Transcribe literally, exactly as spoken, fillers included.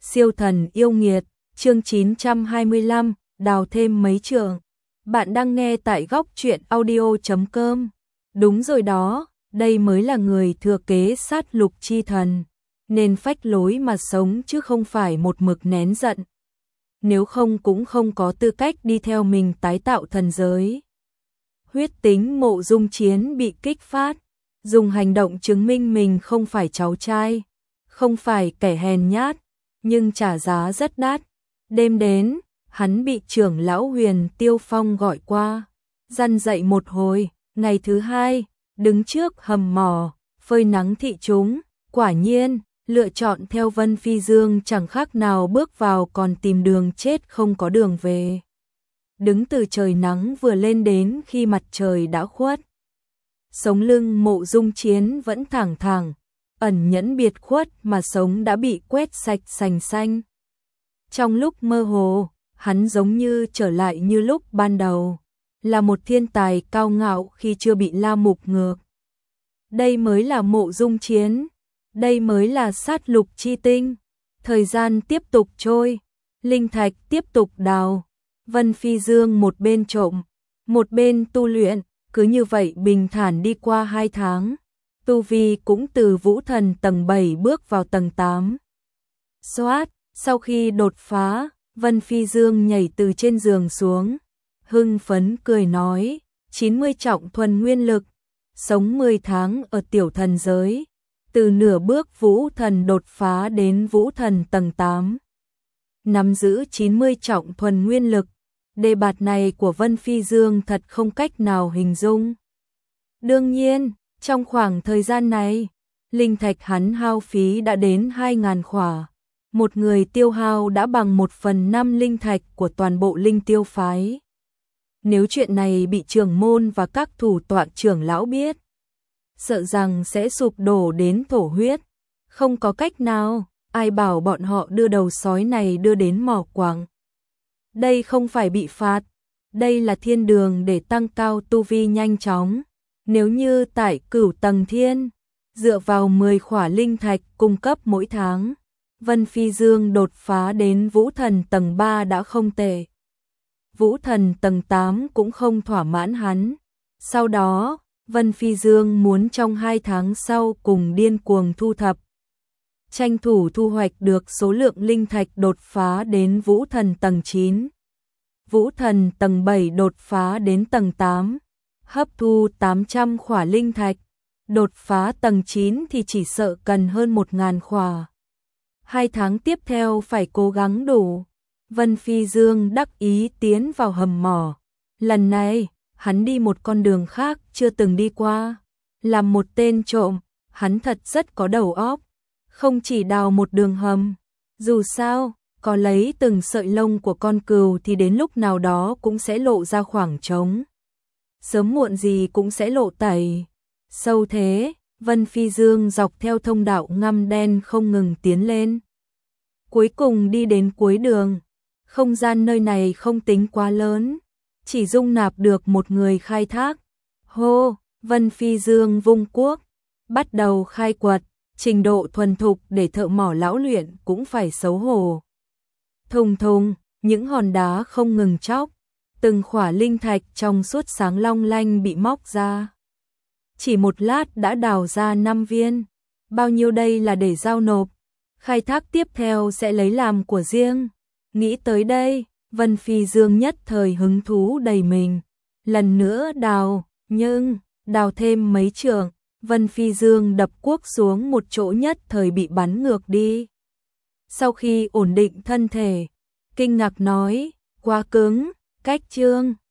Siêu thần yêu nghiệt, chương chín trăm hai mươi lăm, đào thêm mấy trượng. Bạn đang nghe tại góc truyện audio chấm com. Đúng rồi đó, đây mới là người thừa kế sát lục chi thần, nên phách lối mà sống chứ không phải một mực nén giận. Nếu không cũng không có tư cách đi theo mình tái tạo thần giới. Huyết tính Mộ Dung Chiến bị kích phát, dùng hành động chứng minh mình không phải cháu trai, không phải kẻ hèn nhát, nhưng trả giá rất đắt. Đêm đến, hắn bị trưởng lão Huyền Tiêu Phong gọi qua, dằn dạy một hồi. Ngày thứ hai, đứng trước hầm mỏ, phơi nắng thị chúng, quả nhiên, lựa chọn theo Vân Phi Dương chẳng khác nào bước vào còn tìm đường chết không có đường về. Đứng từ trời nắng vừa lên đến khi mặt trời đã khuất. Sống lưng Mộ Dung Chiến vẫn thẳng thẳng, ẩn nhẫn biệt khuất mà sống đã bị quét sạch sành xanh. Trong lúc mơ hồ, hắn giống như trở lại như lúc ban đầu, là một thiên tài cao ngạo khi chưa bị La Mục ngược. Đây mới là Mộ Dung Chiến, đây mới là sát lục chi tinh. Thời gian tiếp tục trôi, linh thạch tiếp tục đào, Vân Phi Dương một bên trộm, một bên tu luyện, cứ như vậy bình thản đi qua hai tháng. Tu vi cũng từ vũ thần tầng bảy bước vào tầng tám. Xoát, sau khi đột phá, Vân Phi Dương nhảy từ trên giường xuống, hưng phấn cười nói, chín mươi trọng thuần nguyên lực, sống mười tháng ở tiểu thần giới, từ nửa bước vũ thần đột phá đến vũ thần tầng tám. Nắm giữ chín mươi trọng thuần nguyên lực, đề bạt này của Vân Phi Dương thật không cách nào hình dung. Đương nhiên, trong khoảng thời gian này, linh thạch hắn hao phí đã đến hai nghìn khỏa. Một người tiêu hao đã bằng một phần năm linh thạch của toàn bộ linh tiêu phái. Nếu chuyện này bị trưởng môn và các thủ tọa trưởng lão biết, sợ rằng sẽ sụp đổ đến thổ huyết. Không có cách nào, ai bảo bọn họ đưa đầu sói này đưa đến mỏ quặng. Đây không phải bị phạt, đây là thiên đường để tăng cao tu vi nhanh chóng. Nếu như tại cửu tầng thiên, dựa vào mười khỏa linh thạch cung cấp mỗi tháng, Vân Phi Dương đột phá đến vũ thần tầng ba đã không tệ. Vũ thần tầng tám cũng không thỏa mãn hắn. Sau đó, Vân Phi Dương muốn trong hai tháng sau cùng điên cuồng thu thập, tranh thủ thu hoạch được số lượng linh thạch đột phá đến vũ thần tầng chín. Vũ thần tầng bảy đột phá đến tầng tám, hấp thu tám trăm khỏa linh thạch. Đột phá tầng chín thì chỉ sợ cần hơn một nghìn khỏa. Hai tháng tiếp theo phải cố gắng đủ. Vân Phi Dương đắc ý tiến vào hầm mỏ. Lần này, hắn đi một con đường khác chưa từng đi qua. Làm một tên trộm, hắn thật rất có đầu óc. Không chỉ đào một đường hầm. Dù sao, có lấy từng sợi lông của con cừu thì đến lúc nào đó cũng sẽ lộ ra khoảng trống. Sớm muộn gì cũng sẽ lộ tẩy. Sâu thế, Vân Phi Dương dọc theo thông đạo ngăm đen không ngừng tiến lên. Cuối cùng đi đến cuối đường. Không gian nơi này không tính quá lớn, chỉ dung nạp được một người khai thác. Hô, Vân Phi Dương vung cuốc, bắt đầu khai quật, trình độ thuần thục để thợ mỏ lão luyện cũng phải xấu hổ. Thùng thùng, những hòn đá không ngừng chóc, từng khỏa linh thạch trong suốt sáng long lanh bị móc ra. Chỉ một lát đã đào ra năm viên. Bao nhiêu đây là để giao nộp, khai thác tiếp theo sẽ lấy làm của riêng. Nghĩ tới đây, Vân Phi Dương nhất thời hứng thú đầy mình. Lần nữa đào, nhưng, đào thêm mấy trượng, Vân Phi Dương đập cuốc xuống một chỗ nhất thời bị bắn ngược đi. Sau khi ổn định thân thể, kinh ngạc nói, quá cứng, cách chương.